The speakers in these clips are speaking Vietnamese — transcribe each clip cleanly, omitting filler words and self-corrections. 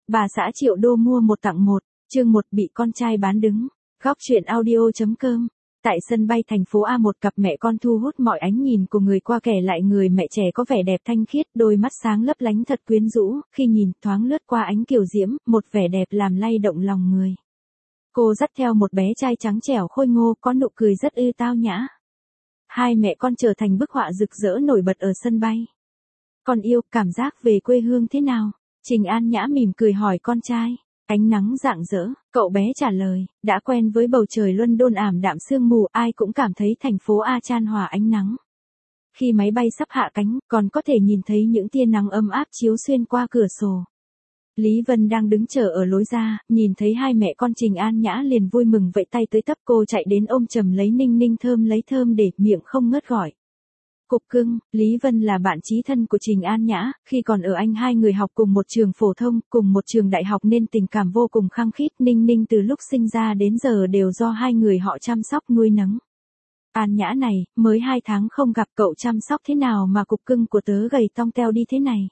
Bà xã Triệu Đô mua một tặng một, chương 1 bị con trai bán đứng. Góc truyện audio.com. Tại sân bay thành phố A, một cặp mẹ con thu hút mọi ánh nhìn của người qua kẻ lại. Người mẹ trẻ có vẻ đẹp thanh khiết, đôi mắt sáng lấp lánh thật quyến rũ, khi nhìn thoáng lướt qua ánh kiều diễm, một vẻ đẹp làm lay động lòng người. Cô dắt theo một bé trai trắng trẻo khôi ngô, có nụ cười rất ư tao nhã. Hai mẹ con trở thành bức họa rực rỡ nổi bật ở sân bay. Con yêu, cảm giác về quê hương thế nào? Trình An Nhã mỉm cười hỏi con trai. Ánh nắng rạng rỡ, cậu bé trả lời, đã quen với bầu trời London ảm đạm sương mù, ai cũng cảm thấy thành phố A chan hòa ánh nắng. Khi máy bay sắp hạ cánh, còn có thể nhìn thấy những tia nắng ấm áp chiếu xuyên qua cửa sổ. Lý Vân đang đứng chờ ở lối ra, nhìn thấy hai mẹ con Trình An Nhã liền vui mừng vẫy tay tới tấp. Cô chạy đến ôm chầm lấy Ninh Ninh, thơm lấy thơm để miệng không ngớt gọi. Cục cưng. Lý Vân là bạn chí thân của Trình An Nhã, khi còn ở Anh hai người học cùng một trường phổ thông, cùng một trường đại học nên tình cảm vô cùng khăng khít. Ninh Ninh từ lúc sinh ra đến giờ đều do hai người họ chăm sóc nuôi nấng. An Nhã này, mới 2 tháng không gặp, cậu chăm sóc thế nào mà cục cưng của tớ gầy tong teo đi thế này?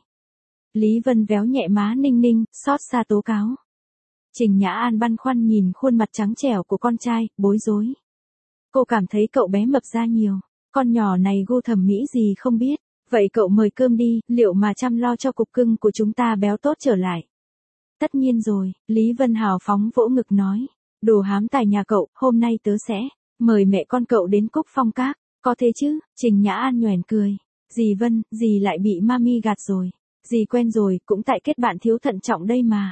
Lý Vân véo nhẹ má Ninh Ninh, xót xa tố cáo. Trình Nhã An băn khoăn nhìn khuôn mặt trắng trẻo của con trai, bối rối. Cô cảm thấy cậu bé mập ra nhiều. Con nhỏ này gu thẩm mỹ gì không biết. Vậy cậu mời cơm đi, liệu mà chăm lo cho cục cưng của chúng ta béo tốt trở lại? Tất nhiên rồi, Lý Vân hào phóng vỗ ngực nói. Đồ hám tài nhà cậu, hôm nay tớ sẽ mời mẹ con cậu đến Cúc Phong Các. Có thế chứ? Trình Nhã An nhoẻn cười. Dì Vân, dì lại bị mami gạt rồi. Dì quen rồi, cũng tại kết bạn thiếu thận trọng đây mà.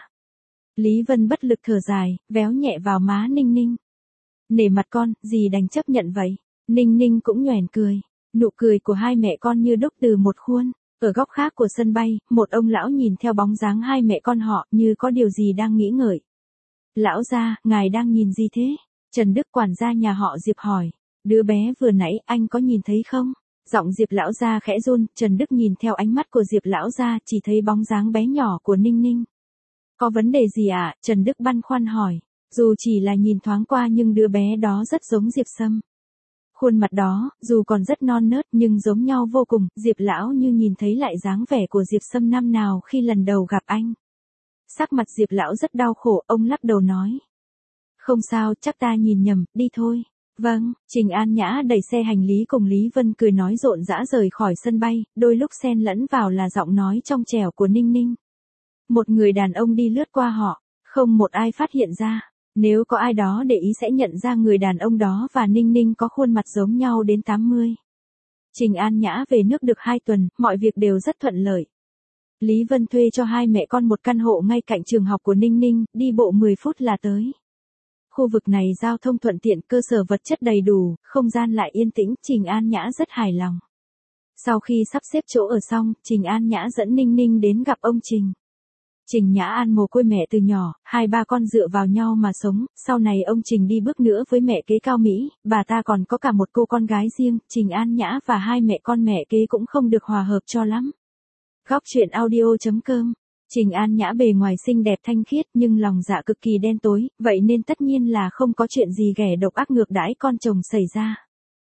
Lý Vân bất lực thở dài, véo nhẹ vào má Ninh Ninh. Nể mặt con, dì đành chấp nhận vậy. Ninh Ninh cũng nhoẻn cười. Nụ cười của hai mẹ con như đúc từ một khuôn. Ở góc khác của sân bay, một ông lão nhìn theo bóng dáng hai mẹ con họ như có điều gì đang nghĩ ngợi. Lão gia, ngài đang nhìn gì thế? Trần Đức quản gia nhà họ Diệp hỏi. Đứa bé vừa nãy anh có nhìn thấy không? Giọng Diệp lão gia khẽ run. Trần Đức nhìn theo ánh mắt của Diệp lão gia, chỉ thấy bóng dáng bé nhỏ của Ninh Ninh. Có vấn đề gì ạ? Trần Đức băn khoăn hỏi. Dù chỉ là nhìn thoáng qua nhưng đứa bé đó rất giống Diệp Sâm. Khuôn mặt đó, dù còn rất non nớt nhưng giống nhau vô cùng. Diệp lão như nhìn thấy lại dáng vẻ của Diệp Sâm năm nào khi lần đầu gặp anh. Sắc mặt Diệp lão rất đau khổ, ông lắc đầu nói. Không sao, chắc ta nhìn nhầm, đi thôi. Vâng. Trình An Nhã đẩy xe hành lý cùng Lý Vân cười nói rộn rã rời khỏi sân bay, đôi lúc xen lẫn vào là giọng nói trong trẻo của Ninh Ninh. Một người đàn ông đi lướt qua họ, không một ai phát hiện ra. Nếu có ai đó để ý sẽ nhận ra người đàn ông đó và Ninh Ninh có khuôn mặt giống nhau đến 80. Trình An Nhã về nước được 2 tuần, mọi việc đều rất thuận lợi. Lý Vân thuê cho hai mẹ con một căn hộ ngay cạnh trường học của Ninh Ninh, đi bộ 10 phút là tới. Khu vực này giao thông thuận tiện, cơ sở vật chất đầy đủ, không gian lại yên tĩnh, Trình An Nhã rất hài lòng. Sau khi sắp xếp chỗ ở xong, Trình An Nhã dẫn Ninh Ninh đến gặp ông Trình. Trình Nhã An mồ côi mẹ từ nhỏ, hai ba con dựa vào nhau mà sống, sau này ông Trình đi bước nữa với mẹ kế Cao Mỹ, bà ta còn có cả một cô con gái riêng, Trình An Nhã và hai mẹ con mẹ kế cũng không được hòa hợp cho lắm. Góc truyện audio.com. Trình An Nhã bề ngoài xinh đẹp thanh khiết nhưng lòng dạ cực kỳ đen tối, vậy nên tất nhiên là không có chuyện gì ghẻ độc ác ngược đãi con chồng xảy ra.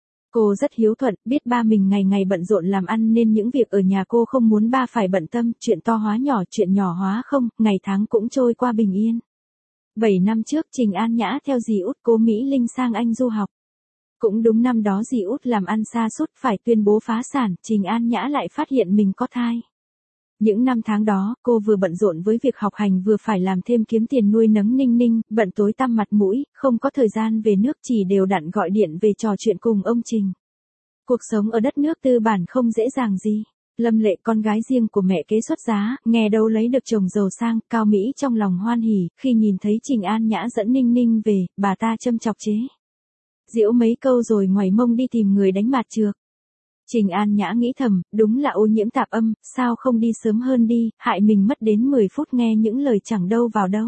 Cô rất hiếu thuận, biết ba mình ngày ngày bận rộn làm ăn nên những việc ở nhà cô không muốn ba phải bận tâm, chuyện to hóa nhỏ, chuyện nhỏ hóa không, ngày tháng cũng trôi qua bình yên. 7 năm trước Trình An Nhã theo dì út Cố Mỹ Linh sang Anh du học. Cũng đúng năm đó dì út làm ăn sa sút phải tuyên bố phá sản, Trình An Nhã lại phát hiện mình có thai. Những năm tháng đó, cô vừa bận rộn với việc học hành vừa phải làm thêm kiếm tiền nuôi nấng Ninh Ninh, bận tối tăm mặt mũi, không có thời gian về nước, chỉ đều đặn gọi điện về trò chuyện cùng ông Trình. Cuộc sống ở đất nước tư bản không dễ dàng gì. Lâm Lệ, con gái riêng của mẹ kế xuất giá, nghe đâu lấy được chồng giàu sang, Cao Mỹ trong lòng hoan hỉ, khi nhìn thấy Trình An Nhã dẫn Ninh Ninh về, bà ta châm chọc chế giễu mấy câu rồi ngoảy mông đi tìm người đánh mạt chược. Trình An Nhã nghĩ thầm, đúng là ô nhiễm tạp âm, sao không đi sớm hơn đi, hại mình mất đến 10 phút nghe những lời chẳng đâu vào đâu.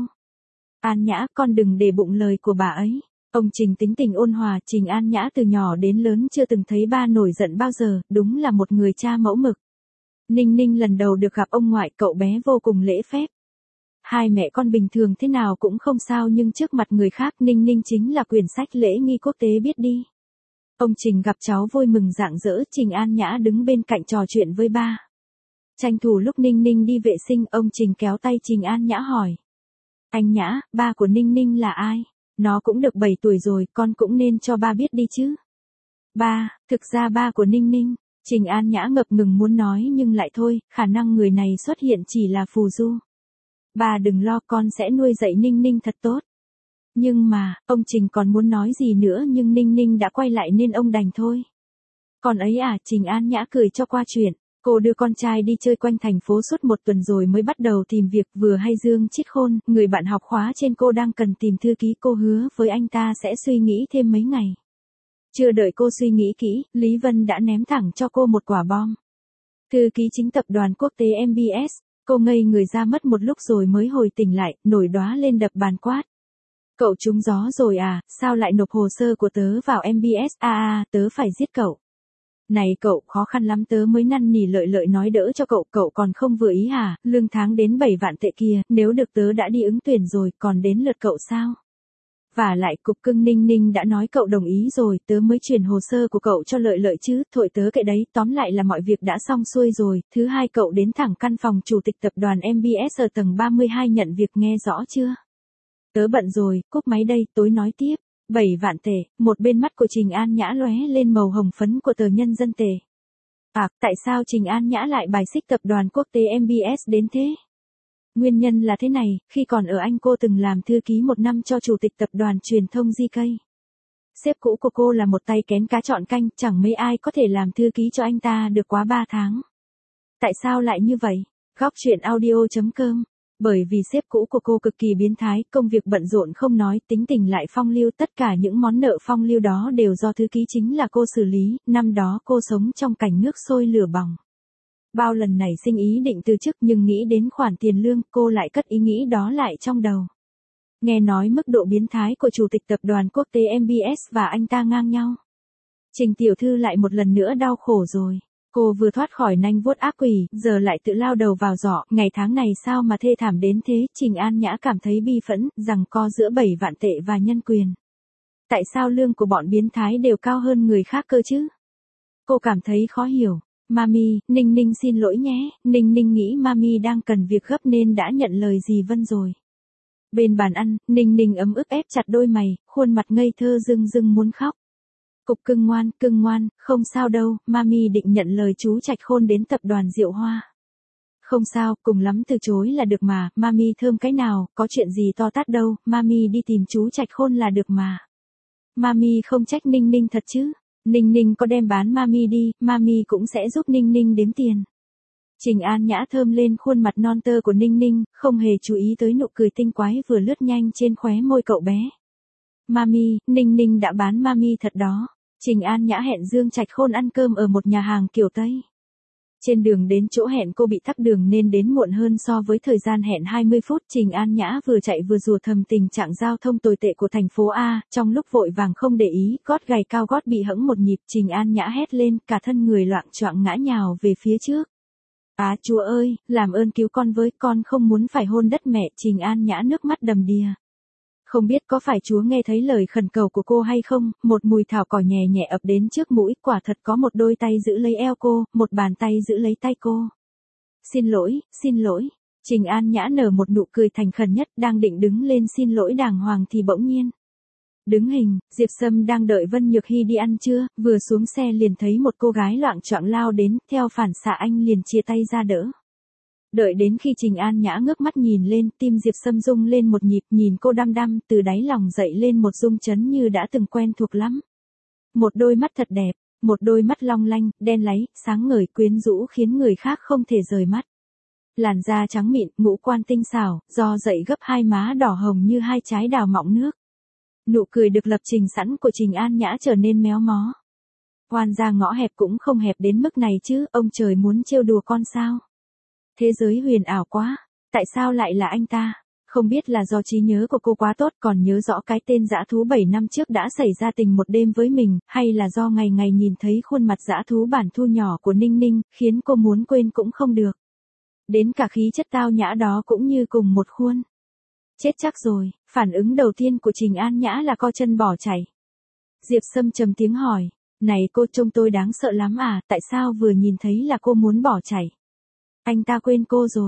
An Nhã, con đừng để bụng lời của bà ấy. Ông Trình tính tình ôn hòa, Trình An Nhã từ nhỏ đến lớn chưa từng thấy ba nổi giận bao giờ, đúng là một người cha mẫu mực. Ninh Ninh lần đầu được gặp ông ngoại, cậu bé vô cùng lễ phép. Hai mẹ con bình thường thế nào cũng không sao nhưng trước mặt người khác Ninh Ninh chính là quyển sách lễ nghi quốc tế biết đi. Ông Trình gặp cháu vui mừng rạng rỡ, Trình An Nhã đứng bên cạnh trò chuyện với ba. Tranh thủ lúc Ninh Ninh đi vệ sinh, ông Trình kéo tay Trình An Nhã hỏi. Anh Nhã, ba của Ninh Ninh là ai? Nó cũng được 7 tuổi rồi, con cũng nên cho ba biết đi chứ. Ba, thực ra ba của Ninh Ninh. Trình An Nhã ngập ngừng muốn nói nhưng lại thôi, khả năng người này xuất hiện chỉ là phù du. Ba đừng lo, con sẽ nuôi dạy Ninh Ninh thật tốt. Nhưng mà, ông Trình còn muốn nói gì nữa nhưng Ninh Ninh đã quay lại nên ông đành thôi. Còn ấy à, Trình An Nhã cười cho qua chuyện. Cô đưa con trai đi chơi quanh thành phố suốt 1 tuần rồi mới bắt đầu tìm việc, vừa hay Dương Chít Khôn, người bạn học khóa trên cô đang cần tìm thư ký, cô hứa với anh ta sẽ suy nghĩ thêm mấy ngày. Chưa đợi cô suy nghĩ kỹ, Lý Vân đã ném thẳng cho cô một quả bom. Thư ký chính tập đoàn quốc tế MBS, cô ngây người ra mất một lúc rồi mới hồi tỉnh lại, nổi đoá lên đập bàn quát. Cậu trúng gió rồi à, sao lại nộp hồ sơ của tớ vào MBS, tớ phải giết cậu. Này cậu, khó khăn lắm tớ mới năn nỉ lợi lợi nói đỡ cho cậu, cậu còn không vừa ý hả, lương tháng đến 7 vạn tệ kia, nếu được tớ đã đi ứng tuyển rồi, còn đến lượt cậu sao? Và lại cục cưng Ninh Ninh đã nói cậu đồng ý rồi, tớ mới chuyển hồ sơ của cậu cho lợi lợi chứ, thổi tớ kệ đấy, tóm lại là mọi việc đã xong xuôi rồi. Thứ hai cậu đến thẳng căn phòng chủ tịch tập đoàn MBS ở tầng 32 nhận việc, nghe rõ chưa? Tớ bận rồi, cúp máy đây, tối nói tiếp. 7 vạn tệ, một bên mắt của Trình An Nhã lóe lên màu hồng phấn của tờ Nhân Dân tệ. Tại sao Trình An Nhã lại bài xích tập đoàn quốc tế MBS đến thế? Nguyên nhân là thế này, khi còn ở Anh cô từng làm thư ký 1 năm cho chủ tịch tập đoàn truyền thông GK. Sếp cũ của cô là một tay kén cá chọn canh, chẳng mấy ai có thể làm thư ký cho anh ta được quá 3 tháng. Tại sao lại như vậy? Góc chuyện audio.com. Bởi vì sếp cũ của cô cực kỳ biến thái, công việc bận rộn không nói, tính tình lại phong lưu, tất cả những món nợ phong lưu đó đều do thư ký chính là cô xử lý, năm đó cô sống trong cảnh nước sôi lửa bỏng. Bao lần nảy sinh ý định từ chức nhưng nghĩ đến khoản tiền lương, cô lại cất ý nghĩ đó lại trong đầu. Nghe nói mức độ biến thái của chủ tịch tập đoàn quốc tế MBS và anh ta ngang nhau. Trình tiểu thư lại một lần nữa đau khổ rồi. Cô vừa thoát khỏi nanh vuốt ác quỷ, giờ lại tự lao đầu vào giỏ, ngày tháng này sao mà thê thảm đến thế, Trình An Nhã cảm thấy bi phẫn, rằng co giữa 7 vạn tệ và nhân quyền. Tại sao lương của bọn biến thái đều cao hơn người khác cơ chứ? Cô cảm thấy khó hiểu. Mami, Ninh Ninh xin lỗi nhé, Ninh Ninh nghĩ Mami đang cần việc gấp nên đã nhận lời dì Vân rồi. Bên bàn ăn, Ninh Ninh ấm ức ép chặt đôi mày, khuôn mặt ngây thơ rưng rưng muốn khóc. Cục cưng ngoan, không sao đâu, Mami định nhận lời chú Trạch Khôn đến tập đoàn Diệu Hoa. Không sao, cùng lắm từ chối là được mà, Mami thơm cái nào, có chuyện gì to tát đâu, Mami đi tìm chú Trạch Khôn là được mà. Mami không trách Ninh Ninh thật chứ, Ninh Ninh có đem bán Mami đi, Mami cũng sẽ giúp Ninh Ninh đếm tiền. Trình An Nhã thơm lên khuôn mặt non tơ của Ninh Ninh, không hề chú ý tới nụ cười tinh quái vừa lướt nhanh trên khóe môi cậu bé. Mami, Ninh Ninh đã bán Mami thật đó. Trình An Nhã hẹn Dương Trạch Khôn ăn cơm ở một nhà hàng kiểu Tây. Trên đường đến chỗ hẹn cô bị tắc đường nên đến muộn hơn so với thời gian hẹn 20 phút. Trình An Nhã vừa chạy vừa rủa thầm tình trạng giao thông tồi tệ của thành phố A, trong lúc vội vàng không để ý, gót gầy cao gót bị hẫng một nhịp, Trình An Nhã hét lên, cả thân người loạng choạng ngã nhào về phía trước. Chúa ơi, làm ơn cứu con với, con không muốn phải hôn đất mẹ, Trình An Nhã nước mắt đầm đìa. Không biết có phải Chúa nghe thấy lời khẩn cầu của cô hay không, một mùi thảo cỏ nhẹ nhẹ ập đến trước mũi, quả thật có một đôi tay giữ lấy eo cô, một bàn tay giữ lấy tay cô. Xin lỗi, Trình An Nhã nở một nụ cười thành khẩn nhất, đang định đứng lên xin lỗi đàng hoàng thì bỗng nhiên. Đứng hình, Diệp Sâm đang đợi Vân Nhược Hy đi ăn trưa, vừa xuống xe liền thấy một cô gái loạng choạng lao đến, theo phản xạ anh liền chia tay ra đỡ. Đợi đến khi Trình An Nhã ngước mắt nhìn lên, tim Diệp Sâm rung lên một nhịp, nhìn cô đăm đăm, từ đáy lòng dậy lên một rung chấn như đã từng quen thuộc lắm. Một đôi mắt thật đẹp, một đôi mắt long lanh, đen láy, sáng ngời quyến rũ khiến người khác không thể rời mắt. Làn da trắng mịn, ngũ quan tinh xảo, do dậy gấp hai má đỏ hồng như hai trái đào mọng nước. Nụ cười được lập trình sẵn của Trình An Nhã trở nên méo mó. Oan ra ngõ hẹp cũng không hẹp đến mức này chứ, ông trời muốn trêu đùa con sao? Thế giới huyền ảo quá, tại sao lại là anh ta? Không biết là do trí nhớ của cô quá tốt còn nhớ rõ cái tên dã thú 7 năm trước đã xảy ra tình một đêm với mình, hay là do ngày ngày nhìn thấy khuôn mặt dã thú bản thu nhỏ của Ninh Ninh, khiến cô muốn quên cũng không được. Đến cả khí chất tao nhã đó cũng như cùng một khuôn. Chết chắc rồi, phản ứng đầu tiên của Trình An Nhã là co chân bỏ chạy. Diệp Sâm trầm tiếng hỏi, này cô trông tôi đáng sợ lắm à, tại sao vừa nhìn thấy là cô muốn bỏ chạy? Anh ta quên cô rồi.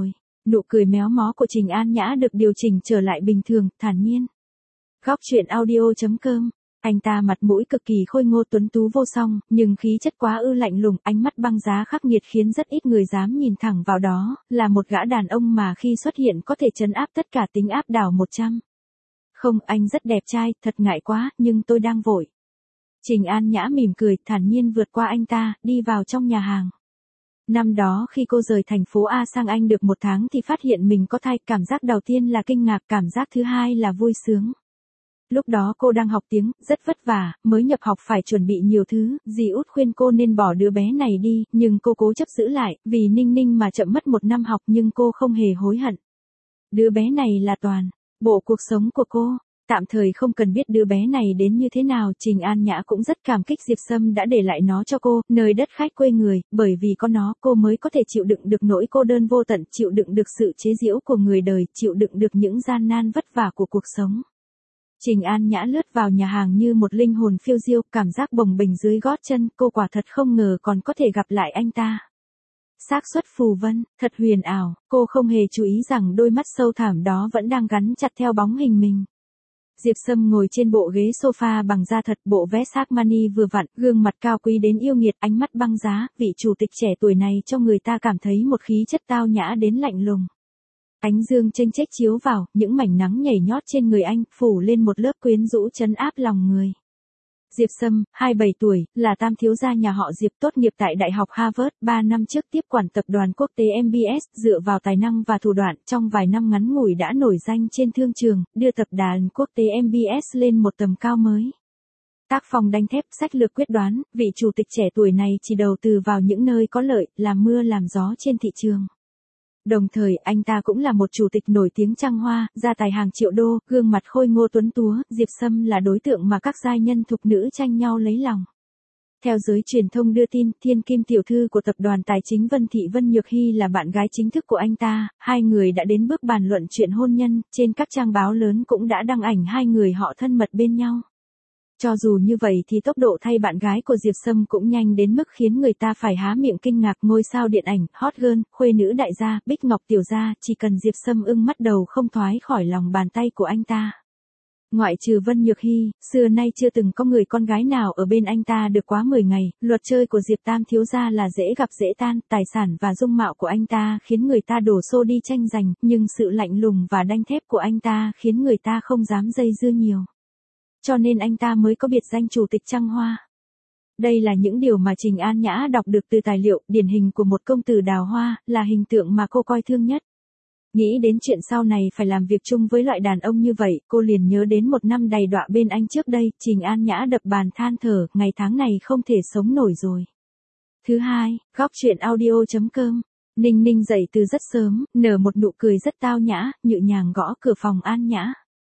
Nụ cười méo mó của Trình An Nhã được điều chỉnh trở lại bình thường, thản nhiên. Góc truyện audio.com. Anh ta mặt mũi cực kỳ khôi ngô tuấn tú vô song, nhưng khí chất quá ư lạnh lùng, ánh mắt băng giá khắc nghiệt khiến rất ít người dám nhìn thẳng vào đó, là một gã đàn ông mà khi xuất hiện có thể trấn áp tất cả tính áp đảo 100. Không, anh rất đẹp trai, thật ngại quá, nhưng tôi đang vội. Trình An Nhã mỉm cười, thản nhiên vượt qua anh ta, đi vào trong nhà hàng. Năm đó khi cô rời thành phố A sang Anh được 1 tháng thì phát hiện mình có thai, cảm giác đầu tiên là kinh ngạc, cảm giác thứ hai là vui sướng. Lúc đó cô đang học tiếng, rất vất vả, mới nhập học phải chuẩn bị nhiều thứ, dì út khuyên cô nên bỏ đứa bé này đi, nhưng cô cố chấp giữ lại, vì Ninh Ninh mà chậm mất 1 năm học nhưng cô không hề hối hận. Đứa bé này là toàn bộ cuộc sống của cô. Tạm thời không cần biết đứa bé này đến như thế nào, Trình An Nhã cũng rất cảm kích Diệp Sâm đã để lại nó cho cô, nơi đất khách quê người, bởi vì có nó cô mới có thể chịu đựng được nỗi cô đơn vô tận, chịu đựng được sự chế giễu của người đời, chịu đựng được những gian nan vất vả của cuộc sống. Trình An Nhã lướt vào nhà hàng như một linh hồn phiêu diêu, cảm giác bồng bềnh dưới gót chân, cô quả thật không ngờ còn có thể gặp lại anh ta. Xác suất phù vân, thật huyền ảo, cô không hề chú ý rằng đôi mắt sâu thẳm đó vẫn đang gắn chặt theo bóng hình mình. Diệp Sâm ngồi trên bộ ghế sofa bằng da thật, bộ vest Armani vừa vặn, gương mặt cao quý đến yêu nghiệt, ánh mắt băng giá, vị chủ tịch trẻ tuổi này cho người ta cảm thấy một khí chất tao nhã đến lạnh lùng. Ánh dương chênh chếch chiếu vào, những mảnh nắng nhảy nhót trên người anh, phủ lên một lớp quyến rũ trấn áp lòng người. Diệp Sâm, 27 tuổi, là tam thiếu gia nhà họ Diệp, tốt nghiệp tại Đại học Harvard, 3 năm trước tiếp quản tập đoàn quốc tế MBS, dựa vào tài năng và thủ đoạn, trong vài năm ngắn ngủi đã nổi danh trên thương trường, đưa tập đoàn quốc tế MBS lên một tầm cao mới. Tác phong đánh thép, sách lược quyết đoán, vị chủ tịch trẻ tuổi này chỉ đầu tư vào những nơi có lợi, làm mưa làm gió trên thị trường. Đồng thời, anh ta cũng là một chủ tịch nổi tiếng trăng hoa, gia tài hàng triệu đô, gương mặt khôi ngô tuấn túa, Diệp Sâm là đối tượng mà các giai nhân thục nữ tranh nhau lấy lòng. Theo giới truyền thông đưa tin, thiên kim tiểu thư của tập đoàn tài chính Vân Thị Vân Nhược Hy là bạn gái chính thức của anh ta, hai người đã đến bước bàn luận chuyện hôn nhân, trên các trang báo lớn cũng đã đăng ảnh hai người họ thân mật bên nhau. Cho dù như vậy thì tốc độ thay bạn gái của Diệp Sâm cũng nhanh đến mức khiến người ta phải há miệng kinh ngạc. Ngôi sao điện ảnh, hot girl, khuê nữ đại gia, Bích Ngọc tiểu gia, chỉ cần Diệp Sâm ưng mắt đầu không thoái khỏi lòng bàn tay của anh ta. Ngoại trừ Vân Nhược Hy, xưa nay chưa từng có người con gái nào ở bên anh ta được quá 10 ngày, luật chơi của Diệp Tam thiếu gia là dễ gặp dễ tan, tài sản và dung mạo của anh ta khiến người ta đổ xô đi tranh giành, nhưng sự lạnh lùng và đanh thép của anh ta khiến người ta không dám dây dưa nhiều. Cho nên anh ta mới có biệt danh chủ tịch trăng hoa. Đây là những điều mà Trình An Nhã đọc được từ tài liệu, điển hình của một công tử đào hoa, là hình tượng mà cô coi thương nhất. Nghĩ đến chuyện sau này phải làm việc chung với loại đàn ông như vậy, cô liền nhớ đến 1 năm đầy đọa bên anh trước đây, Trình An Nhã đập bàn than thở, ngày tháng này không thể sống nổi rồi. Thứ hai, góc truyện audio.com. Ninh Ninh dậy từ rất sớm, nở một nụ cười rất tao nhã, nhẹ nhàng gõ cửa phòng An Nhã.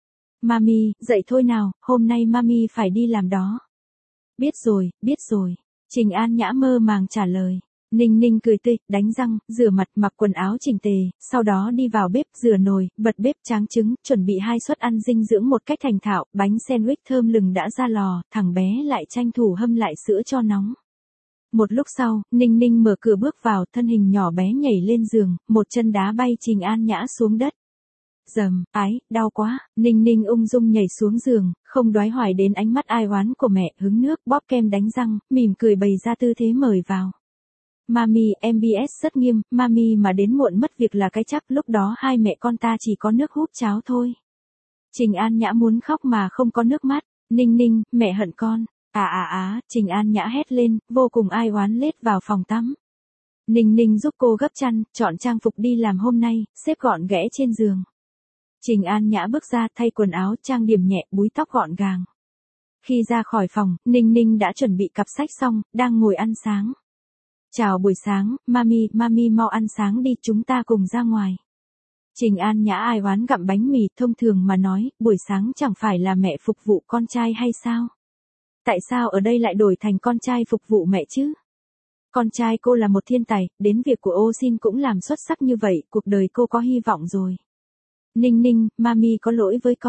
Mami, dậy thôi nào, hôm nay Mami phải đi làm đó. Biết rồi. Trình An Nhã mơ màng trả lời. Ninh Ninh cười tươi, đánh răng, rửa mặt, mặc quần áo chỉnh tề, sau đó đi vào bếp, rửa nồi, bật bếp tráng trứng, chuẩn bị 2 suất ăn dinh dưỡng một cách thành thạo, bánh sandwich thơm lừng đã ra lò, thằng bé lại tranh thủ hâm lại sữa cho nóng. Một lúc sau, Ninh Ninh mở cửa bước vào, thân hình nhỏ bé nhảy lên giường, một chân đá bay Trình An Nhã xuống đất. Dầm, ái, đau quá, Ninh Ninh ung dung nhảy xuống giường, không đoái hoài đến ánh mắt ai oán của mẹ, hứng nước, bóp kem đánh răng, mỉm cười bày ra tư thế mời vào. Mami, MBS rất nghiêm, Mami mà đến muộn mất việc là cái chắc, lúc đó hai mẹ con ta chỉ có nước húp cháo thôi. Trình An Nhã muốn khóc mà không có nước mắt, Ninh Ninh, mẹ hận con. Trình An Nhã hét lên, vô cùng ai oán lết vào phòng tắm. Ninh Ninh giúp cô gấp chăn, chọn trang phục đi làm hôm nay, xếp gọn ghẽ trên giường. Trình An Nhã bước ra thay quần áo, trang điểm nhẹ, búi tóc gọn gàng. Khi ra khỏi phòng, Ninh Ninh đã chuẩn bị cặp sách xong, đang ngồi ăn sáng. Chào buổi sáng, Mami mau ăn sáng đi, chúng ta cùng ra ngoài. Trình An Nhã ai oán gặm bánh mì, thông thường mà nói, buổi sáng chẳng phải là mẹ phục vụ con trai hay sao? Tại sao ở đây lại đổi thành con trai phục vụ mẹ chứ? Con trai cô là một thiên tài, đến việc của ô xin cũng làm xuất sắc như vậy, cuộc đời cô có hy vọng rồi. Ninh Ninh, Mami có lỗi với con.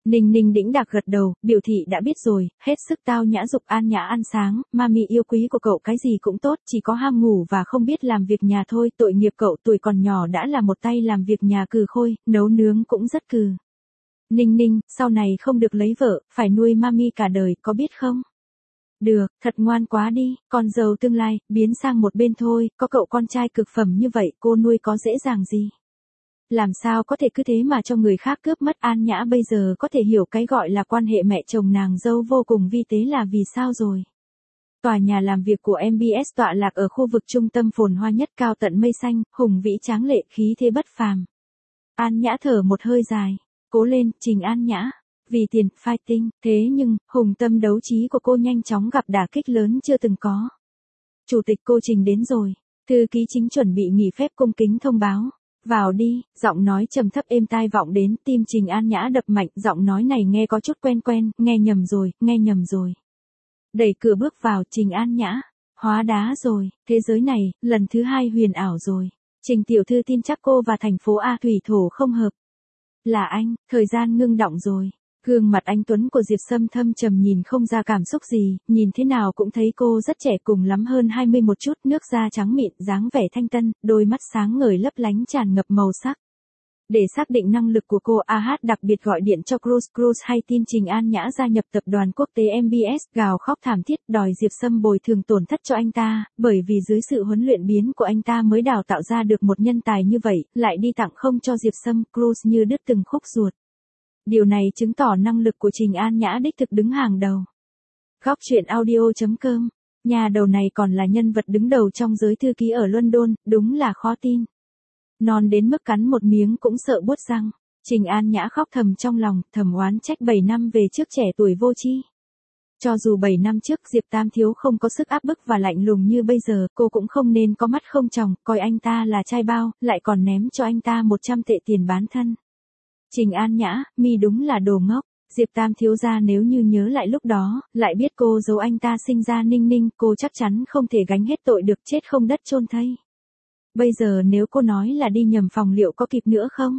Ninh Ninh đĩnh đạc gật đầu, biểu thị đã biết rồi, hết sức tao nhã dục An Nhã ăn sáng, mami yêu quý của cậu cái gì cũng tốt, chỉ có ham ngủ và không biết làm việc nhà thôi, tội nghiệp cậu tuổi còn nhỏ đã là một tay làm việc nhà cừ khôi, nấu nướng cũng rất cừ. Ninh Ninh, sau này không được lấy vợ, phải nuôi mami cả đời, có biết không? Được, thật ngoan quá đi, con dâu tương lai, biến sang một bên thôi, có cậu con trai cực phẩm như vậy, cô nuôi có dễ dàng gì? Làm sao có thể cứ thế mà cho người khác cướp mất An Nhã bây giờ có thể hiểu cái gọi là quan hệ mẹ chồng nàng dâu vô cùng vi tế là vì sao rồi. Tòa nhà làm việc của MBS tọa lạc ở khu vực trung tâm phồn hoa nhất cao tận mây xanh, hùng vĩ tráng lệ khí thế bất phàm. An Nhã thở một hơi dài, cố lên, Trình An Nhã. Vì tiền, fighting, thế nhưng, hùng tâm đấu trí của cô nhanh chóng gặp đả kích lớn chưa từng có. Chủ tịch cô Trình đến rồi, thư ký chính chuẩn bị nghỉ phép cung kính thông báo. Vào đi, giọng nói trầm thấp êm tai vọng đến, tim Trình An Nhã đập mạnh, giọng nói này nghe có chút quen quen, nghe nhầm rồi. Đẩy cửa bước vào, Trình An Nhã, hóa đá rồi, thế giới này, lần thứ 2 huyền ảo rồi. Trình tiểu thư tin chắc cô và thành phố A thủy thổ không hợp. Là anh, thời gian ngưng đọng rồi. Gương mặt anh tuấn của Diệp Sâm thâm trầm nhìn không ra cảm xúc gì, nhìn thế nào cũng thấy cô rất trẻ, cùng lắm hơn 20 một chút, nước da trắng mịn, dáng vẻ thanh tân, đôi mắt sáng ngời lấp lánh tràn ngập màu sắc. Để xác định năng lực của cô, AH đặc biệt gọi điện cho Cruz hay tin Trình An Nhã gia nhập tập đoàn quốc tế MBS, gào khóc thảm thiết đòi Diệp Sâm bồi thường tổn thất cho anh ta, bởi vì dưới sự huấn luyện biến của anh ta mới đào tạo ra được một nhân tài như vậy, lại đi tặng không cho Diệp Sâm, Cruz như đứt từng khúc ruột. Điều này chứng tỏ năng lực của Trình An Nhã đích thực đứng hàng đầu. Góc truyện audio.com, nhà đầu này còn là nhân vật đứng đầu trong giới thư ký ở London, đúng là khó tin. Non đến mức cắn một miếng cũng sợ buốt răng. Trình An Nhã khóc thầm trong lòng, thầm oán trách 7 năm về trước trẻ tuổi vô tri. Cho dù 7 năm trước Diệp Tam Thiếu không có sức áp bức và lạnh lùng như bây giờ, cô cũng không nên có mắt không tròng, coi anh ta là trai bao, lại còn ném cho anh ta 100 tệ tiền bán thân. Trình An Nhã, mi đúng là đồ ngốc. Diệp Tam Thiếu gia nếu như nhớ lại lúc đó, lại biết cô giấu anh ta sinh ra Ninh Ninh, cô chắc chắn không thể gánh hết tội được, chết không đất chôn thây. Bây giờ nếu cô nói là đi nhầm phòng liệu có kịp nữa không?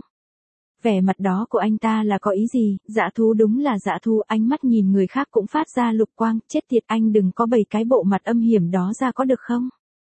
Vẻ mặt đó của anh ta là có ý gì? Dã thú đúng là dã thú, ánh mắt nhìn người khác cũng phát ra lục quang, chết tiệt, anh đừng có bày cái bộ mặt âm hiểm đó ra có được không?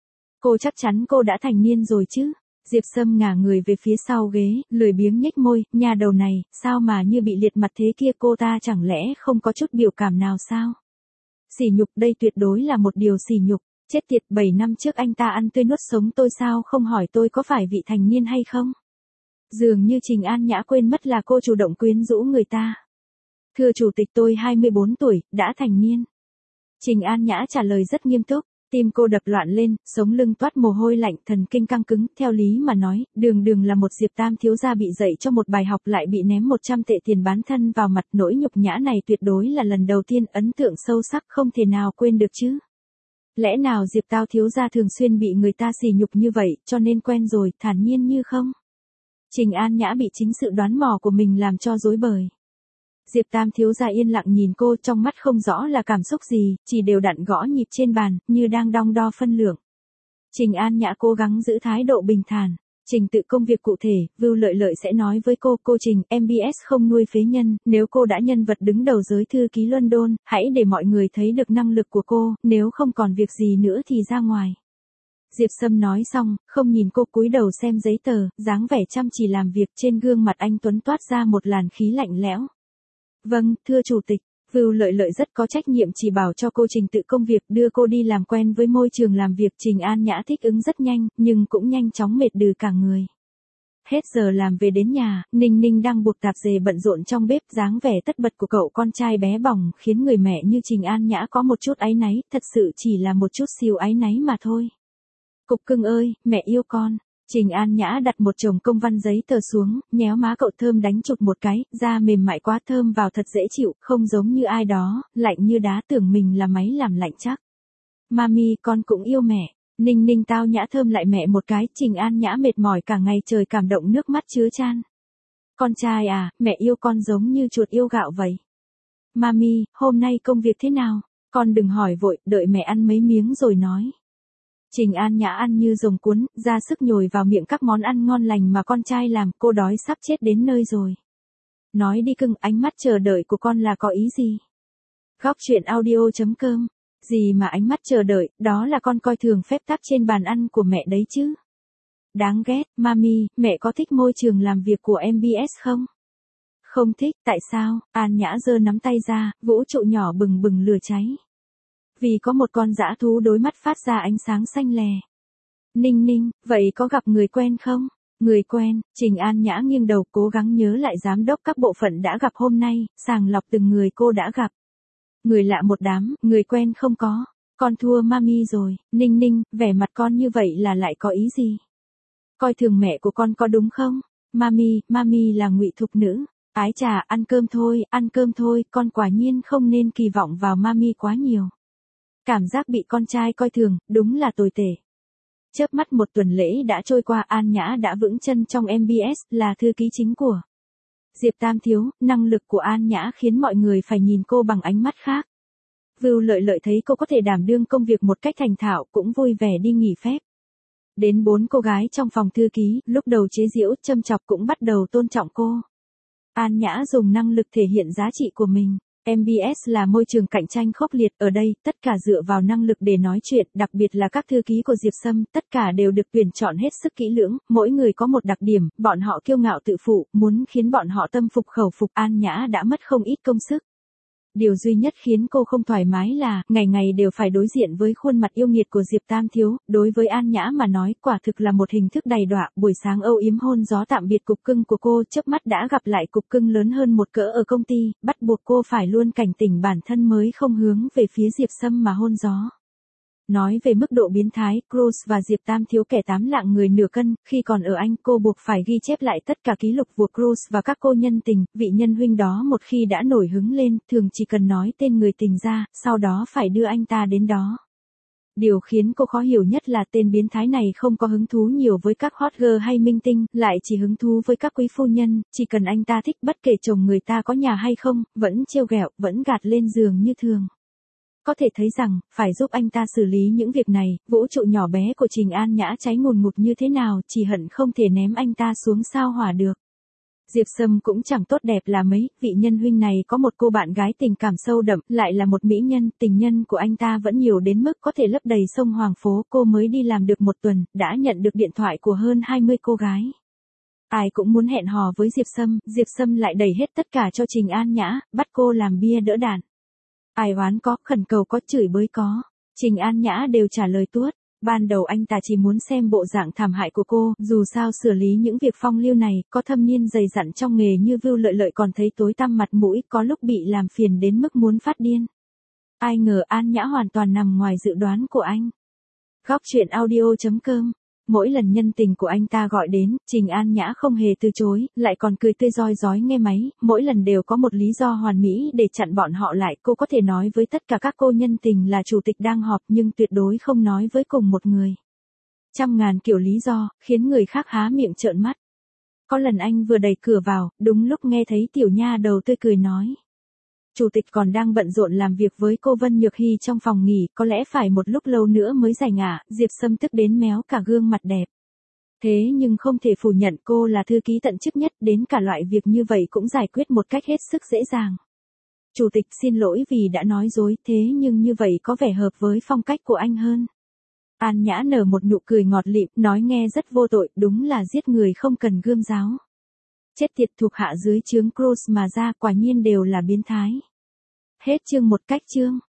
Cô chắc chắn cô đã thành niên rồi chứ? Diệp Sâm ngả người về phía sau ghế, lười biếng nhếch môi, nhà đầu này, sao mà như bị liệt mặt thế kia, cô ta chẳng lẽ không có chút biểu cảm nào sao? Sỉ nhục, đây tuyệt đối là một điều sỉ nhục. Chết tiệt, 7 năm trước anh ta ăn tươi nuốt sống tôi, sao không hỏi tôi có phải vị thành niên hay không? Dường như Trình An Nhã quên mất là cô chủ động quyến rũ người ta. Thưa chủ tịch, tôi 24 tuổi, đã thành niên. Trình An Nhã trả lời rất nghiêm túc, tim cô đập loạn lên, sống lưng toát mồ hôi lạnh, thần kinh căng cứng, theo lý mà nói, đường là một Diệp Tam Thiếu gia bị dạy cho một bài học lại bị ném 100 tệ tiền bán thân vào mặt, nỗi nhục nhã này tuyệt đối là lần đầu tiên, ấn tượng sâu sắc không thể nào quên được chứ. Lẽ nào Diệp Tao Thiếu gia thường xuyên bị người ta sỉ nhục như vậy, cho nên quen rồi, thản nhiên như không? Trình An Nhã bị chính sự đoán mò của mình làm cho rối bời. Diệp Tam Thiếu gia yên lặng nhìn cô, trong mắt không rõ là cảm xúc gì, chỉ đều đặn gõ nhịp trên bàn, như đang đong đo phân lượng. Trình An Nhã cố gắng giữ thái độ bình thản. Trình tự công việc cụ thể, Vưu Lợi sẽ nói với cô Trình, MBS không nuôi phế nhân, nếu cô đã nhân vật đứng đầu giới thư ký London, hãy để mọi người thấy được năng lực của cô, nếu không còn việc gì nữa thì ra ngoài. Diệp Sâm nói xong, không nhìn cô, cúi đầu xem giấy tờ, dáng vẻ chăm chỉ làm việc, trên gương mặt anh tuấn toát ra một làn khí lạnh lẽo. Vâng, thưa chủ tịch. Vưu Lợi rất có trách nhiệm chỉ bảo cho cô trình tự công việc, đưa cô đi làm quen với môi trường làm việc. Trình An Nhã thích ứng rất nhanh, nhưng cũng nhanh chóng mệt đừ cả người. Hết giờ làm về đến nhà, Ninh Ninh đang buộc tạp dề bận rộn trong bếp, dáng vẻ tất bật của cậu con trai bé bỏng khiến người mẹ như Trình An Nhã có một chút áy náy, thật sự chỉ là một chút xíu áy náy mà thôi. Cục cưng ơi, mẹ yêu con. Trình An Nhã đặt một chồng công văn giấy tờ xuống, nhéo má cậu thơm đánh chụp một cái, da mềm mại quá, thơm vào thật dễ chịu, không giống như ai đó, lạnh như đá, tưởng mình là máy làm lạnh chắc. Mami, con cũng yêu mẹ. Ninh Ninh tao nhã thơm lại mẹ một cái, Trình An Nhã mệt mỏi cả ngày trời cảm động nước mắt chứa chan. Con trai à, mẹ yêu con giống như chuột yêu gạo vậy. Mami, hôm nay công việc thế nào? Con đừng hỏi vội, đợi mẹ ăn mấy miếng rồi nói. Trình An Nhã ăn như rồng cuốn, ra sức nhồi vào miệng các món ăn ngon lành mà con trai làm, cô đói sắp chết đến nơi rồi. Nói đi cưng, ánh mắt chờ đợi của con là có ý gì? Góc chuyện audio.com. Gì mà ánh mắt chờ đợi, đó là con coi thường phép tắc trên bàn ăn của mẹ đấy chứ. Đáng ghét, mami, mẹ có thích môi trường làm việc của MBS không? Không thích, tại sao? An Nhã giơ nắm tay ra, vũ trụ nhỏ bừng bừng lửa cháy. Vì có một con dã thú đối mắt phát ra ánh sáng xanh lè. Ninh Ninh, vậy có gặp người quen không? Người quen, Trình An Nhã nghiêng đầu cố gắng nhớ lại giám đốc các bộ phận đã gặp hôm nay, sàng lọc từng người cô đã gặp. Người lạ một đám, người quen không có. Con thua mami rồi, Ninh Ninh, vẻ mặt con như vậy là lại có ý gì? Coi thường mẹ của con có đúng không? Mami là ngụy thục nữ. Ái chà, ăn cơm thôi, con quả nhiên không nên kỳ vọng vào mami quá nhiều. Cảm giác bị con trai coi thường, đúng là tồi tệ. Chớp mắt một tuần lễ đã trôi qua, An Nhã đã vững chân trong MBS, là thư ký chính của Diệp Tam Thiếu. Năng lực của An Nhã khiến mọi người phải nhìn cô bằng ánh mắt khác. Vưu Lợi Lợi thấy cô có thể đảm đương công việc một cách thành thạo cũng vui vẻ đi nghỉ phép. Đến 4 cô gái trong phòng thư ký, lúc đầu chế giễu, châm chọc cũng bắt đầu tôn trọng cô. An Nhã dùng năng lực thể hiện giá trị của mình. MBS là môi trường cạnh tranh khốc liệt, ở đây, tất cả dựa vào năng lực để nói chuyện, đặc biệt là các thư ký của Diệp Sâm, tất cả đều được tuyển chọn hết sức kỹ lưỡng, mỗi người có một đặc điểm, bọn họ kiêu ngạo tự phụ, muốn khiến bọn họ tâm phục khẩu phục. An Nhã đã mất không ít công sức. Điều duy nhất khiến cô không thoải mái là, ngày ngày đều phải đối diện với khuôn mặt yêu nghiệt của Diệp Tam Thiếu, đối với An Nhã mà nói, quả thực là một hình thức đầy đọa. Buổi sáng âu yếm hôn gió tạm biệt cục cưng của cô, chớp mắt đã gặp lại cục cưng lớn hơn một cỡ ở công ty, bắt buộc cô phải luôn cảnh tỉnh bản thân mới không hướng về phía Diệp Sâm mà hôn gió. Nói về mức độ biến thái, Cruz và Diệp Tam Thiếu kẻ 8 lạng người nửa cân, khi còn ở Anh cô buộc phải ghi chép lại tất cả ký lục của Cruz và các cô nhân tình, vị nhân huynh đó một khi đã nổi hứng lên, thường chỉ cần nói tên người tình ra, sau đó phải đưa anh ta đến đó. Điều khiến cô khó hiểu nhất là tên biến thái này không có hứng thú nhiều với các hot girl hay minh tinh, lại chỉ hứng thú với các quý phu nhân, chỉ cần anh ta thích bất kể chồng người ta có nhà hay không, vẫn trêu ghẹo, vẫn gạt lên giường như thường. Có thể thấy rằng, phải giúp anh ta xử lý những việc này, vũ trụ nhỏ bé của Trình An Nhã cháy ngùn ngụt như thế nào, chỉ hận không thể ném anh ta xuống sao hỏa được. Diệp Sâm cũng chẳng tốt đẹp là mấy, vị nhân huynh này có một cô bạn gái tình cảm sâu đậm, lại là một mỹ nhân, tình nhân của anh ta vẫn nhiều đến mức có thể lấp đầy sông Hoàng Phố. Cô mới đi làm được một tuần, đã nhận được điện thoại của hơn 20 cô gái. Ai cũng muốn hẹn hò với Diệp Sâm lại đẩy hết tất cả cho Trình An Nhã, bắt cô làm bia đỡ đạn. Ai oán có, khẩn cầu có, chửi bới có. Trình An Nhã đều trả lời tuốt. Ban đầu anh ta chỉ muốn xem bộ dạng thảm hại của cô, dù sao xử lý những việc phong lưu này, có thâm niên dày dặn trong nghề như Vưu Lợi Lợi còn thấy tối tăm mặt mũi, có lúc bị làm phiền đến mức muốn phát điên. Ai ngờ An Nhã hoàn toàn nằm ngoài dự đoán của anh. Góc chuyện audio.com. Mỗi lần nhân tình của anh ta gọi đến, Trình An Nhã không hề từ chối, lại còn cười tươi rói rói nghe máy, mỗi lần đều có một lý do hoàn mỹ để chặn bọn họ lại. Cô có thể nói với tất cả các cô nhân tình là chủ tịch đang họp nhưng tuyệt đối không nói với cùng một người. Trăm ngàn kiểu lý do, khiến người khác há miệng trợn mắt. Có lần anh vừa đẩy cửa vào, đúng lúc nghe thấy tiểu nha đầu tươi cười nói. Chủ tịch còn đang bận rộn làm việc với cô Vân Nhược Hy trong phòng nghỉ, có lẽ phải một lúc lâu nữa mới rảnh ạ. Diệp Sâm tức đến méo cả gương mặt đẹp. Thế nhưng không thể phủ nhận cô là thư ký tận chức nhất, đến cả loại việc như vậy cũng giải quyết một cách hết sức dễ dàng. Chủ tịch xin lỗi vì đã nói dối, thế nhưng như vậy có vẻ hợp với phong cách của anh hơn. An Nhã nở một nụ cười ngọt lịm, nói nghe rất vô tội, đúng là giết người không cần gươm giáo. Chết tiệt, thuộc hạ dưới trướng Cruz mà ra, quả nhiên đều là biến thái. Hết chương một cách chương.